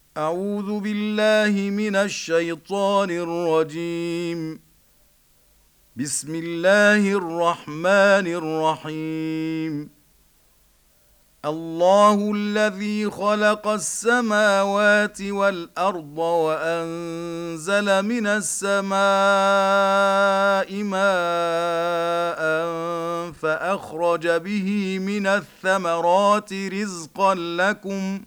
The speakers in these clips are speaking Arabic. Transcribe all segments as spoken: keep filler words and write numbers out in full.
أعوذ بالله من الشيطان الرجيم. بسم الله الرحمن الرحيم. الله الذي خلق السماوات والأرض وأنزل من السماء ماء فأخرج به من الثمرات رزقا لكم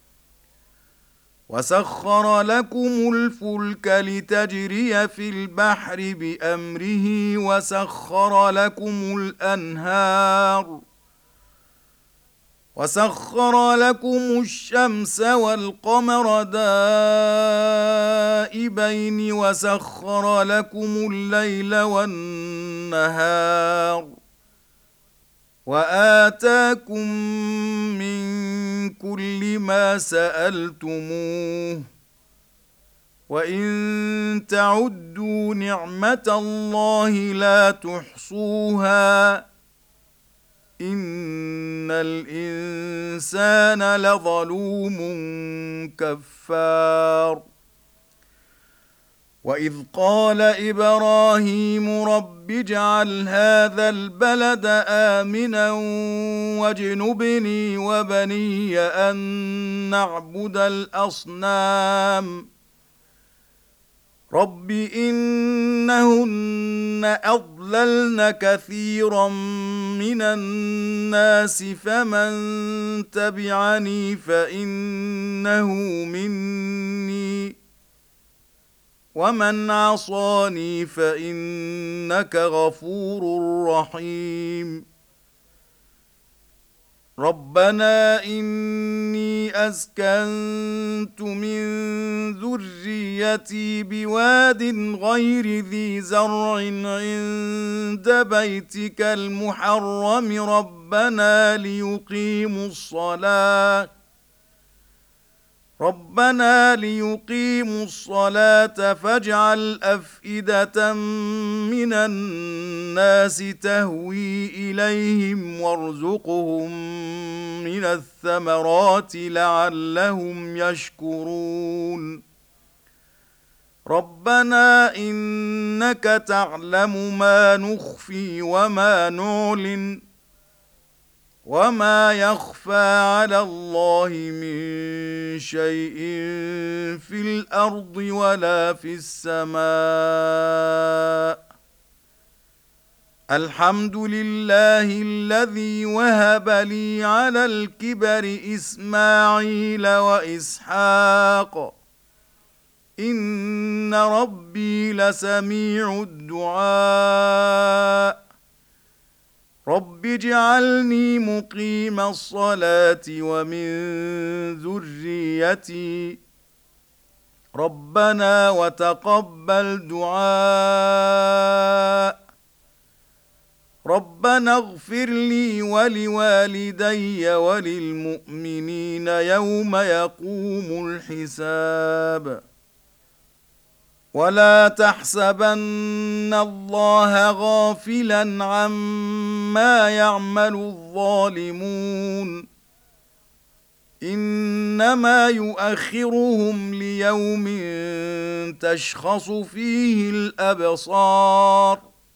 وسخر لكم الفلك لتجري في البحر بأمره وسخر لكم الأنهار وسخر لكم الشمس والقمر دائبين وسخر لكم الليل والنهار وآتاكم من كل ما سألتموه وإن تعدوا نعمة الله لا تحصوها إن الإنسان لظلوم كفار. وإذ قال إبراهيم رب اجعل هذا البلد آمنا واجنبني وبني أن نعبد الأصنام رب إنهن أضللن كثيرا من الناس فمن تبعني فإنه مني ومن عصاني فإنك غفور رحيم. ربنا إني أسكنت من ذريتي بواد غير ذي زرع عند بيتك المحرم ربنا ليقيموا الصلاة ربنا ليقيموا الصلاة فاجعل أفئدة من الناس تهوي إليهم وارزقهم من الثمرات لعلهم يشكرون. ربنا إنك تعلم ما نخفي وما نعلن وما يخفى على الله من شيء في الأرض ولا في السماء. الحمد لله الذي وهب لي على الكبر إسماعيل وإسحاق إن ربي لسميع الدعاء. رب اجعلني مقيم الصلاة ومن ذريتي ربنا وتقبل دعاء. ربنا اغفر لي ولوالدي وللمؤمنين يوم يقوم الحساب. ولا تحسبن الله غافلا عما يعمل الظالمون إنما يؤخرهم ليوم تشخص فيه الأبصار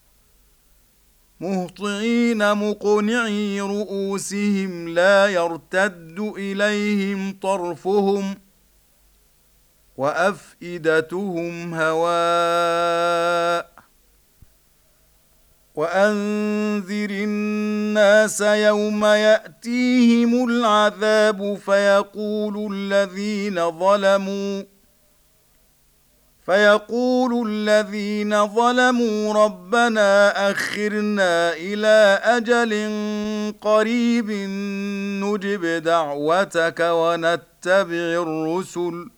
مهطعين مقنعي رؤوسهم لا يرتد إليهم طرفهم وأفئدتهم هواء. وأنذر الناس يوم يأتيهم العذاب فيقول الذين ظلموا فيقول الذين ظلموا ربنا أخرنا إلى أجل قريب نجب دعوتك ونتبع الرسل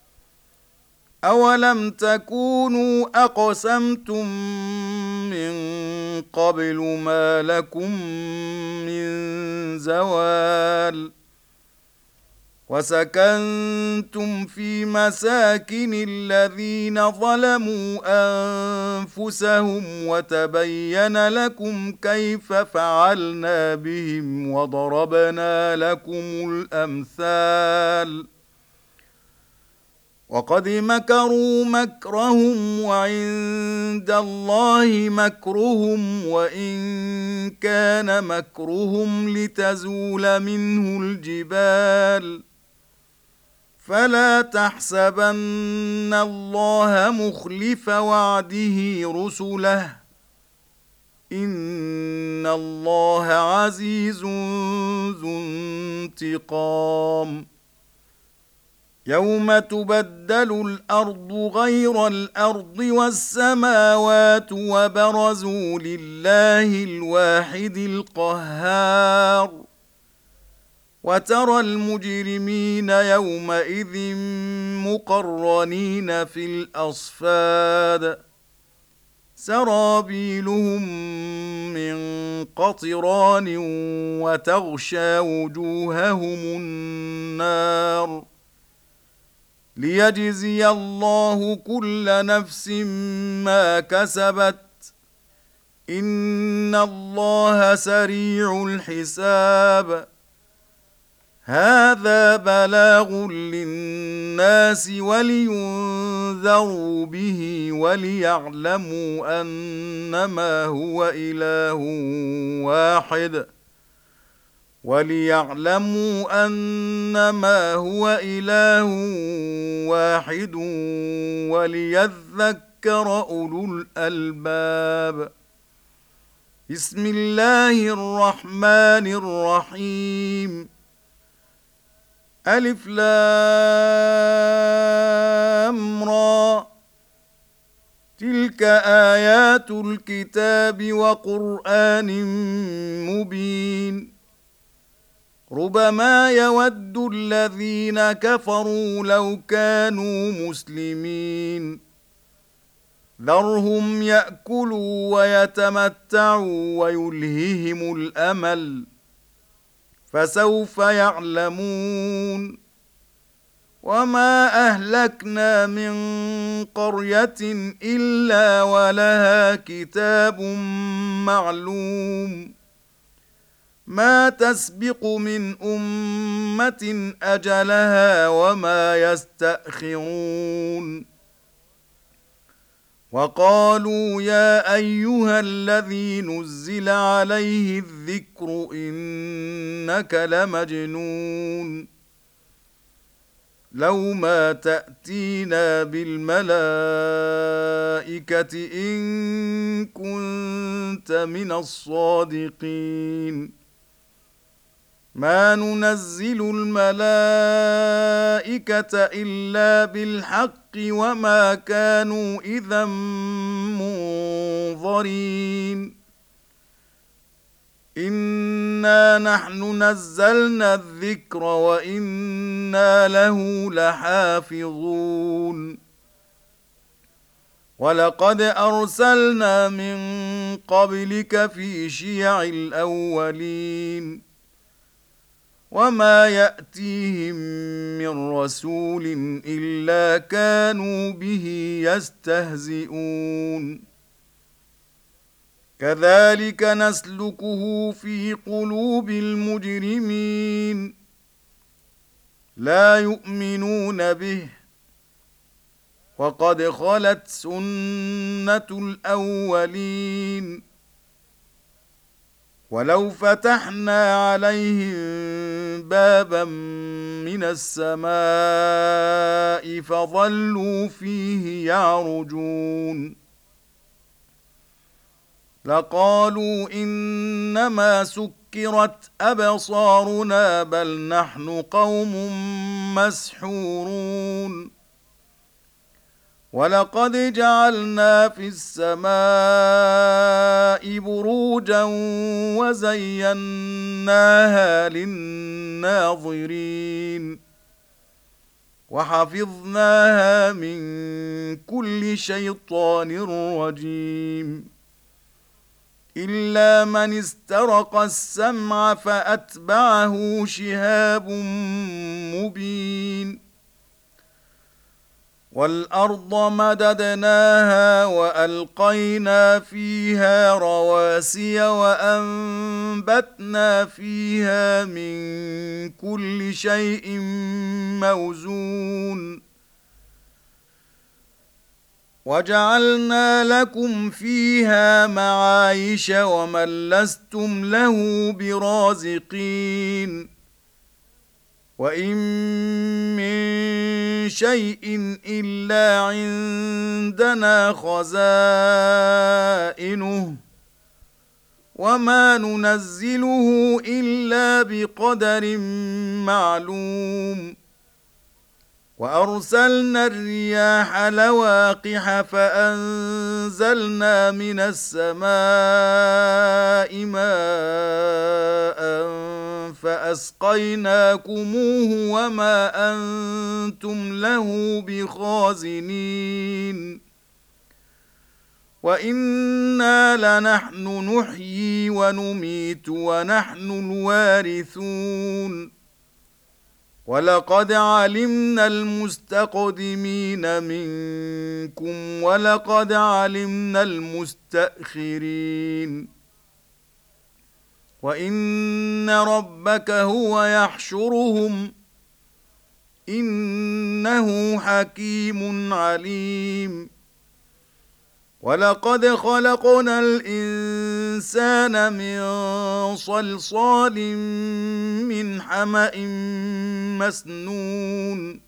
أولم تكونوا أقسمتم من قبل ما لكم من زوال وسكنتم في مساكن الذين ظلموا أنفسهم وتبين لكم كيف فعلنا بهم وضربنا لكم الأمثال وقد مكروا مكرهم وعند الله مكرهم وإن كان مكرهم لتزول منه الجبال فلا تحسبن الله مخلف وعده رسله إن الله عزيز ذو انتقام يوم تبدل الأرض غير الأرض والسماوات وبرزوا لله الواحد القهار وترى المجرمين يومئذ مقرنين في الأصفاد سرابيلهم من قطران وتغشى وجوههم النار ليجزي الله كل نفس ما كسبت إن الله سريع الحساب هذا بلاغ للناس ولينذروا به وليعلموا أنما هو إله واحد وليعلموا أنما هو إله واحد وليذكر أولو الألباب بسم الله الرحمن الرحيم ألف لام را تلك آيات الكتاب وقرآن مبين ربما يود الذين كفروا لو كانوا مسلمين ذرهم يأكلوا ويتمتعوا ويلههم الأمل فسوف يعلمون وما أهلكنا من قرية إلا ولها كتاب معلوم ما تسبق من أمة أجلها وما يستأخرون وقالوا يا أيها الذي نزل عليه الذكر إنك لمجنون لو ما تأتينا بالملائكة إن كنت من الصادقين ما ننزل الملائكة إلا بالحق وما كانوا إذا منظرين إنا نحن نزلنا الذكر وإنا له لحافظون ولقد أرسلنا من قبلك في شيع الأولين وما يأتيهم من رسول إلا كانوا به يستهزئون كذلك نسلكه في قلوب المجرمين لا يؤمنون به وقد خلت سنة الأولين ولو فتحنا عليهم بابا من السماء فظلوا فيه يعرجون لقالوا إنما سكرت أبصارنا بل نحن قوم مسحورون ولقد جعلنا في السماء بروجا وزيناها للناظرين وحفظناها من كل شيطان رجيم إلا من استرق السمع فأتبعه شهاب مبين والأرض مددناها وألقينا فيها رواسي وأنبتنا فيها من كل شيء موزون وجعلنا لكم فيها معايش ومن لستم له برازقين وإن من شيء إلا عندنا خزائنه وما ننزله إلا بقدر معلوم وأرسلنا الرياح لواقح فأنزلنا من السماء ماء فأسقيناكموه وما أنتم له بخازنين وإنا لنحن نحيي ونميت ونحن الوارثون ولقد علمنا المستقدمين منكم ولقد علمنا المستأخرين وإن ربك هو يحشرهم إنه حكيم عليم ولقد خلقنا الإنسان من صلصال من حمأ مسنون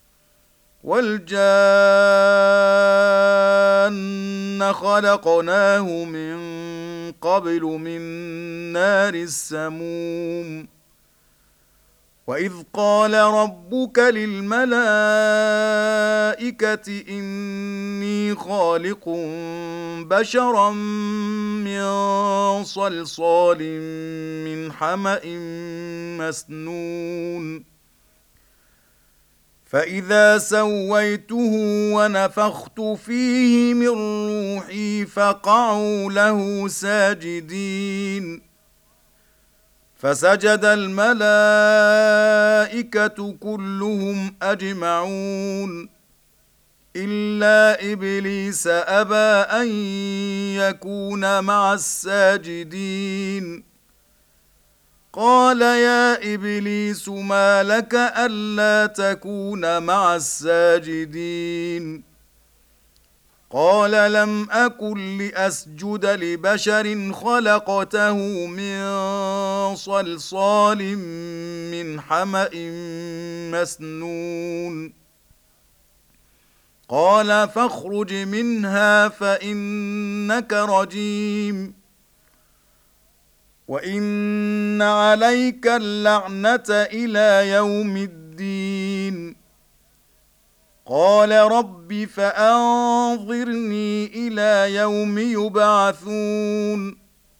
والجان خلقناه من قبل من نار السموم وإذ قال ربك للملائكة إني خالق بشرا من صلصال من حمأ مسنون فإذا سويته ونفخت فيه من روحي فقعوا له ساجدين فسجد الملائكة كلهم أجمعون إلا إبليس أبى أن يكون مع الساجدين قال يا إبليس ما لك ألا تكون مع الساجدين قال لم أكن لأسجد لبشر خلقته من صلصال من حمأ مسنون قال فاخرج منها فإنك رجيم وإن عليك اللعنة إلى يوم الدين قال رب فأنظرني إلى يوم يبعثون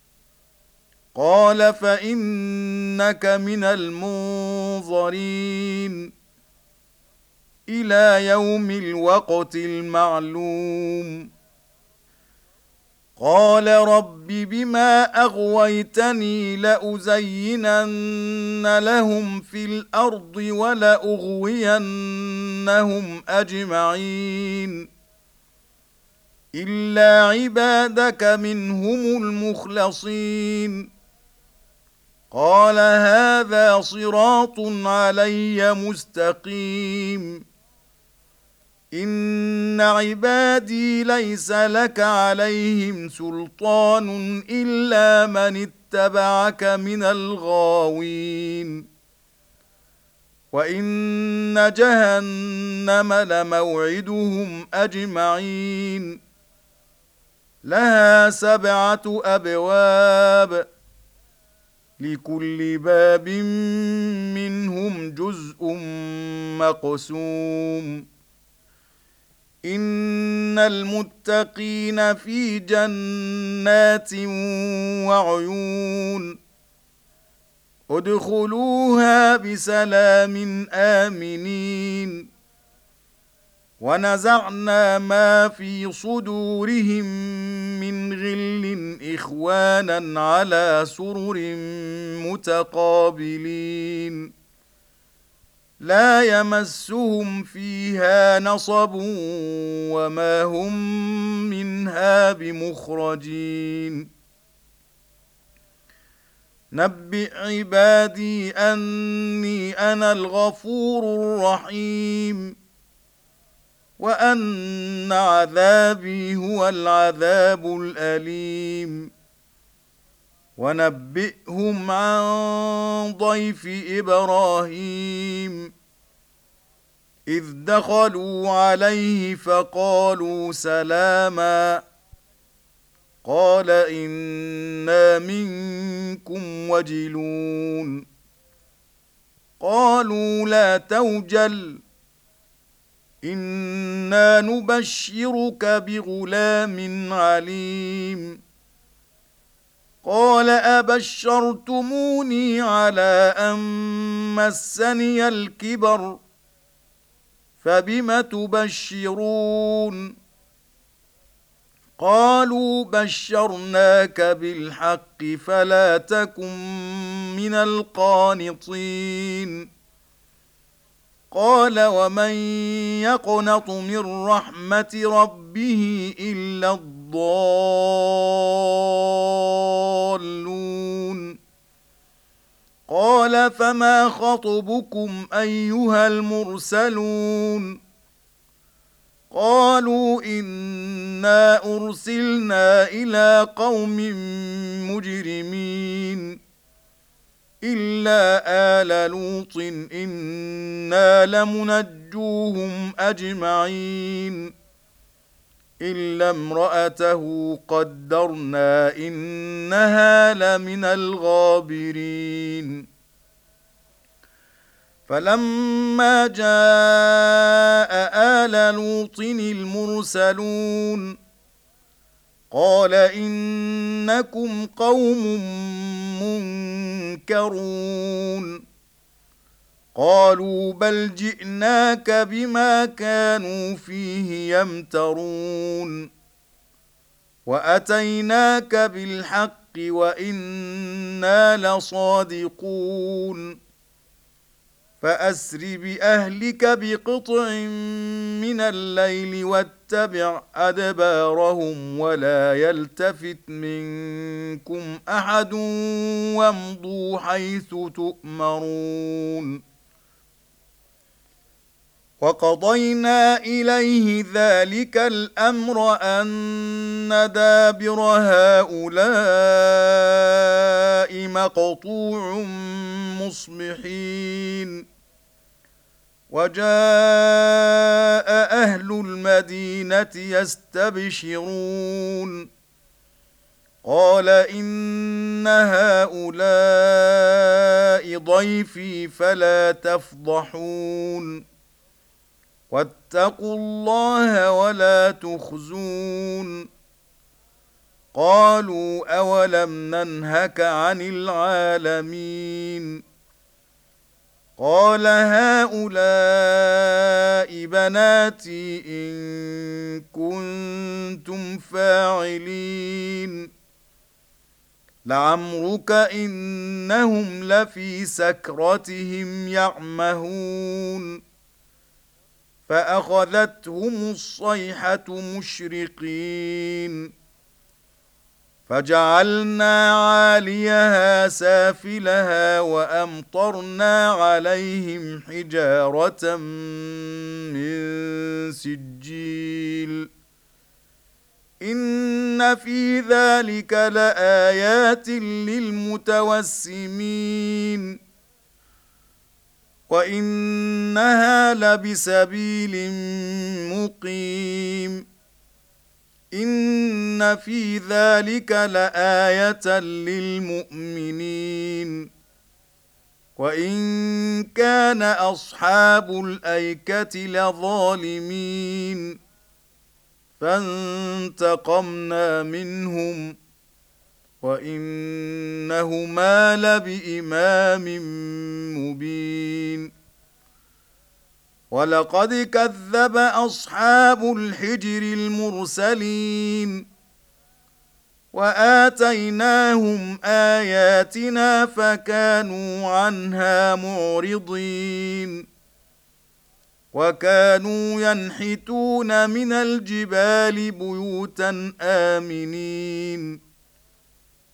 قال فإنك من المنظرين إلى يوم الوقت المعلوم قال رب بما أغويتني لأزينن لهم في الأرض ولأغوينهم أجمعين إلا عبادك منهم المخلصين قال هذا صراط علي مستقيم إن عبادي ليس لك عليهم سلطان إلا من اتبعك من الغاوين وإن جهنم لموعدهم أجمعين لها سبعة أبواب لكل باب منهم جزء مقسوم إن المتقين في جنات وعيون ادخلوها بسلام آمنين ونزعنا ما في صدورهم من غل إخوانا على سرر متقابلين لا يمسهم فيها نصب وما هم منها بمخرجين نبئ عبادي أني أنا الغفور الرحيم وأن عذابي هو العذاب الأليم ونبئهم عن ضيف إبراهيم إذ دخلوا عليه فقالوا سلاما قال إنا منكم وجلون قالوا لا توجل إنا نبشرك بغلام عليم قال أبشرتموني على أن مسني الكبر فبم تبشرون قالوا بشرناك بالحق فلا تكن من القانطين قال ومن يقنط من رحمة ربه إلا الضالون قال فما خطبكم أيها المرسلون قالوا إنا أرسلنا إلى قوم مجرمين إلا آل لوط إنا لمنجوهم أجمعين إلا امرأته قدرنا إنها لمن الغابرين فلما جاء آل لوط المرسلون قال إنكم قوم منكرون قالوا بل جئناك بما كانوا فيه يمترون وأتيناك بالحق وإنا لصادقون فأسر بأهلك بقطع من الليل واتبع أدبارهم ولا يلتفت منكم أحد وامضوا حيث تؤمرون وقضينا إليه ذلك الأمر أن دابر هؤلاء مقطوع مصبحين وجاء أهل المدينة يستبشرون قال إن هؤلاء ضيفي فلا تفضحون واتقوا الله ولا تخزون قالوا أولم ننهك عن العالمين قال هؤلاء بناتي إن كنتم فاعلين لعمرك إنهم لفي سكرتهم يعمهون فأخذتهم الصيحة مشرقين فجعلنا عاليها سافلها وأمطرنا عليهم حجارة من سجيل إن في ذلك لآيات للمتوسمين وإنها لبسبيل مقيم إن في ذلك لآية للمؤمنين وإن كان أصحاب الأيكة لظالمين فانتقمنا منهم وإنهما لبإمام مبين ولقد كذب أصحاب الحجر المرسلين وآتيناهم آياتنا فكانوا عنها معرضين وكانوا ينحتون من الجبال بيوتا آمنين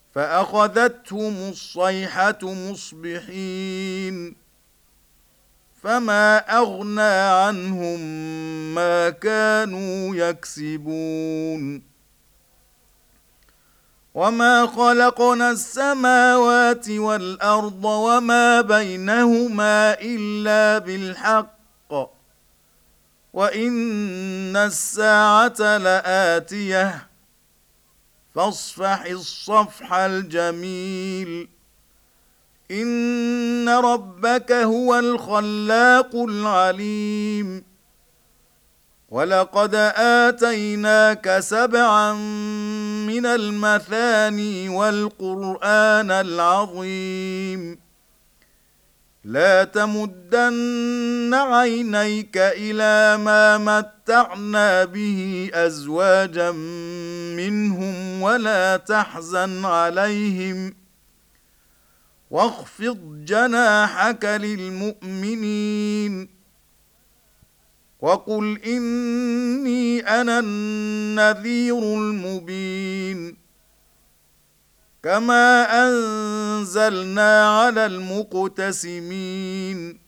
فأخذتهم الصيحة مصبحين فما أغنى عنهم ما كانوا يكسبون وما خلقنا السماوات والأرض وما بينهما إلا بالحق وإن الساعة لآتية فاصفح الصفح الجميل إن ربك هو الخلاق العليم ولقد آتيناك سبعا من المثاني والقرآن العظيم لا تمدن عينيك إلى ما متعنا به أزواجا منهم ولا تحزن عليهم واخفض جناحك للمؤمنين وقل إني أنا النذير المبين كما أنزلنا على المقتسمين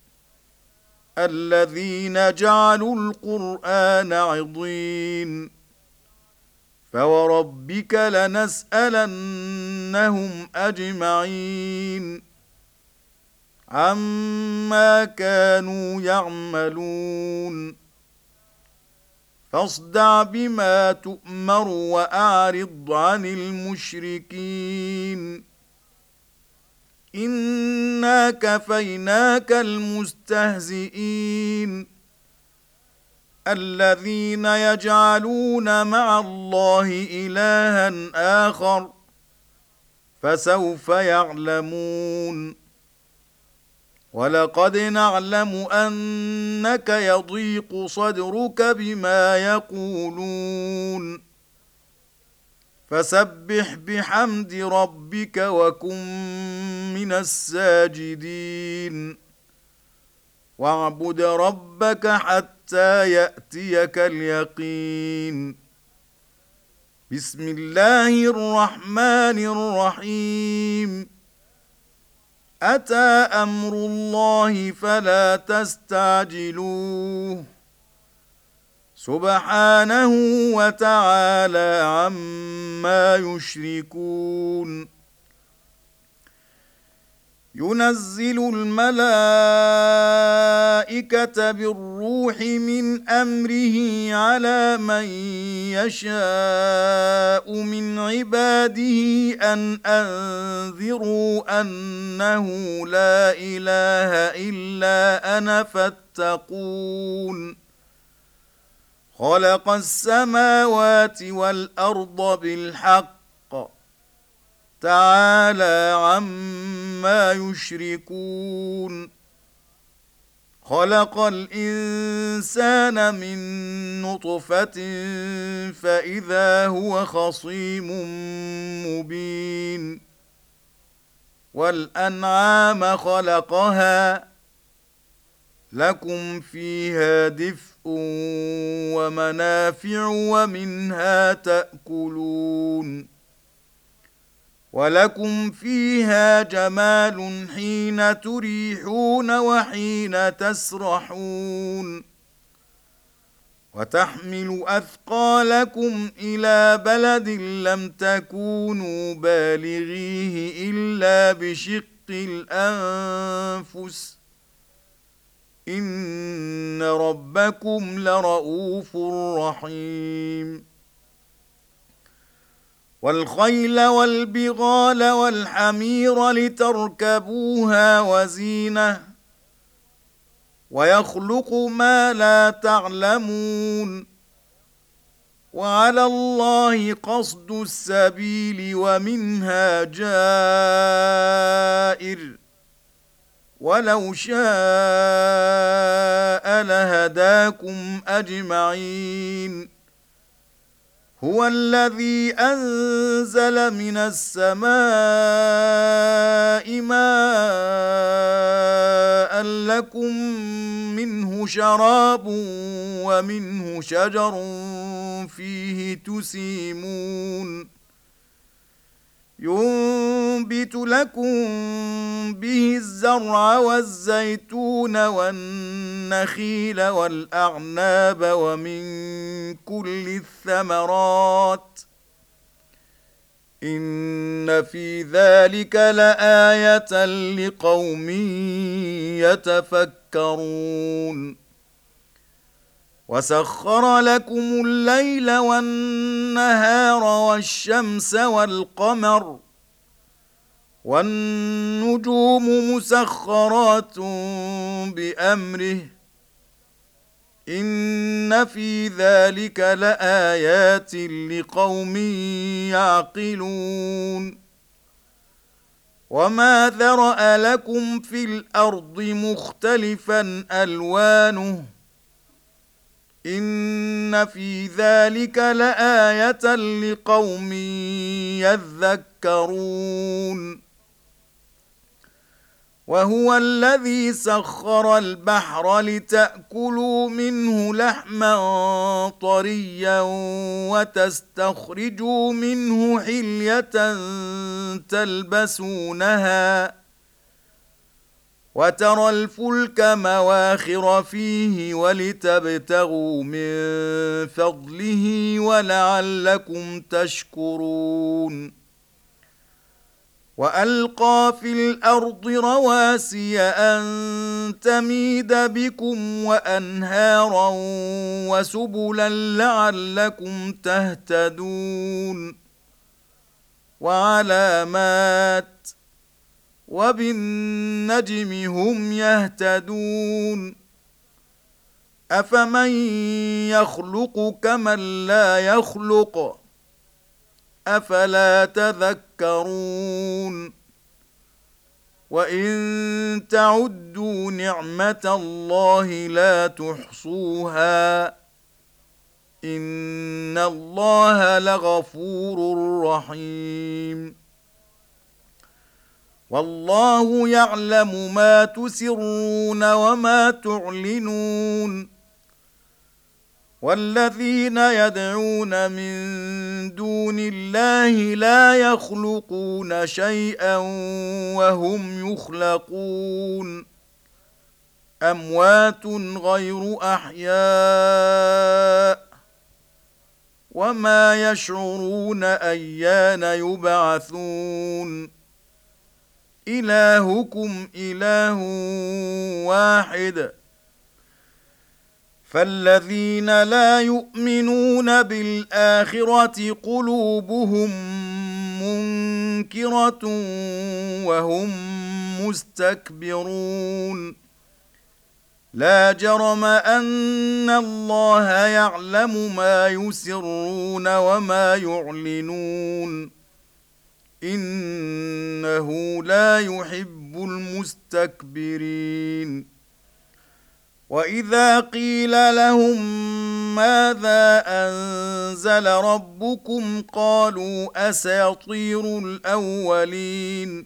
الذين جعلوا القرآن عضين فوربك لنسألنهم أجمعين عما كانوا يعملون فاصدع بما تؤمر وأعرض عن المشركين إنا كفيناك المستهزئين الذين يجعلون مع الله إلها آخر فسوف يعلمون ولقد نعلم أنك يضيق صدرك بما يقولون فسبح بحمد ربك وكن من الساجدين واعبد ربك حتى يأتيك اليقين بسم الله الرحمن الرحيم أتى أمر الله فلا تستعجلوه سبحانه وتعالى عما يشركون ينزل الملائكة بالروح من أمره على من يشاء من عباده أن أنذروا أنه لا إله إلا أنا فاتقون خلق السماوات والأرض بالحق تعالى عما يشركون خلق الإنسان من نطفة فإذا هو خصيم مبين والأنعام خلقها لكم فيها دفء ومنافع ومنها تأكلون ولكم فيها جمال حين تريحون وحين تسرحون وتحمل أثقالكم إلى بلد لم تكونوا بالغيه إلا بشق الأنفس إن ربكم لرؤوف رحيم والخيل والبغال والحمير لتركبوها وزينة ويخلق ما لا تعلمون وعلى الله قصد السبيل ومنها جائر ولو شاء لهداكم أجمعين هو الذي أنزل من السماء ماء لكم منه شراب ومنه شجر فيه تسيمون ينبت لكم به الزرع والزيتون والنخيل والأعناب ومن كل الثمرات إن في ذلك لآية لقوم يتفكرون وسخر لكم الليل والنهار والشمس والقمر والنجوم مسخرات بأمره إن في ذلك لآيات لقوم يعقلون وما ذرأ لكم في الأرض مختلفا ألوانه إن في ذلك لآية لقوم يذكرون وهو الذي سخر البحر لتأكلوا منه لحما طريا وتستخرجوا منه حلية تلبسونها وترى الفلك مواخر فيه ولتبتغوا من فضله ولعلكم تشكرون وألقى في الأرض رواسي أن تميد بكم وأنهارا وسبلا لعلكم تهتدون وعلامات وبالنجم هم يهتدون أفمن يخلق كمن لا يخلق أفلا تذكرون وإن تعدوا نعمة الله لا تحصوها إن الله لغفور رحيم والله يعلم ما تسرون وما تعلنون والذين يدعون من دون الله لا يخلقون شيئا وهم يخلقون أموات غير أحياء وما يشعرون أيان يبعثون إلهكم إله واحد فالذين لا يؤمنون بالآخرة قلوبهم منكرة وهم مستكبرون لا جرم أن الله يعلم ما يسرون وما يعلنون إنه لا يحب المستكبرين وإذا قيل لهم ماذا أنزل ربكم قالوا أساطير الأولين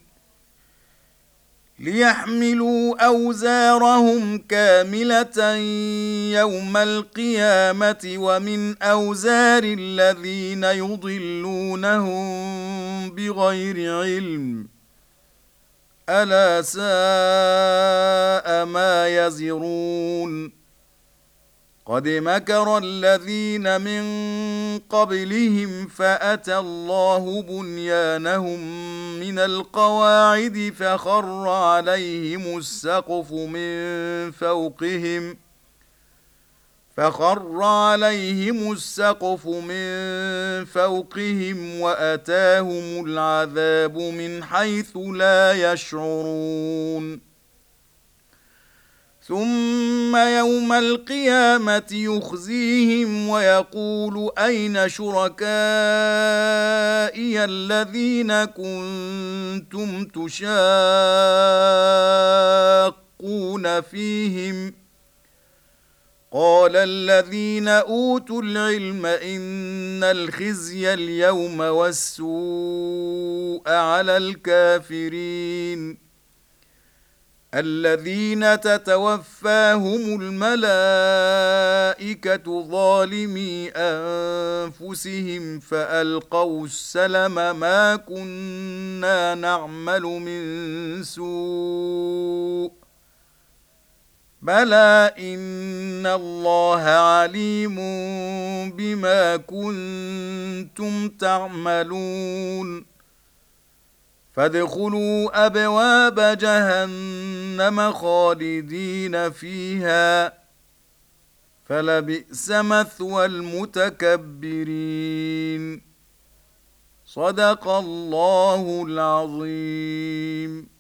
ليحملوا أوزارهم كاملة يوم القيامة ومن أوزار الذين يضلونهم بغير علم ألا ساء ما يزرون قد مكر الذين من قبلهم فأتى الله بنيانهم من القواعد فخر عليهم السقف من فوقهم فخر عليهم السقف من فوقهم وأتاهم العذاب من حيث لا يشعرون ثم يوم القيامة يخزيهم ويقول أين شركائي الذين كنتم تشاقون فيهم قال الذين أوتوا العلم إن الخزي اليوم والسوء على الكافرين الذين تتوفاهم الملائكة ظالمي أنفسهم فألقوا السلم ما كنا نعمل من سوء بلى إن الله عليم بما كنتم تعملون فادخلوا أبواب جهنم خالدين فيها فلبئس مثوى المتكبرين صدق الله العظيم.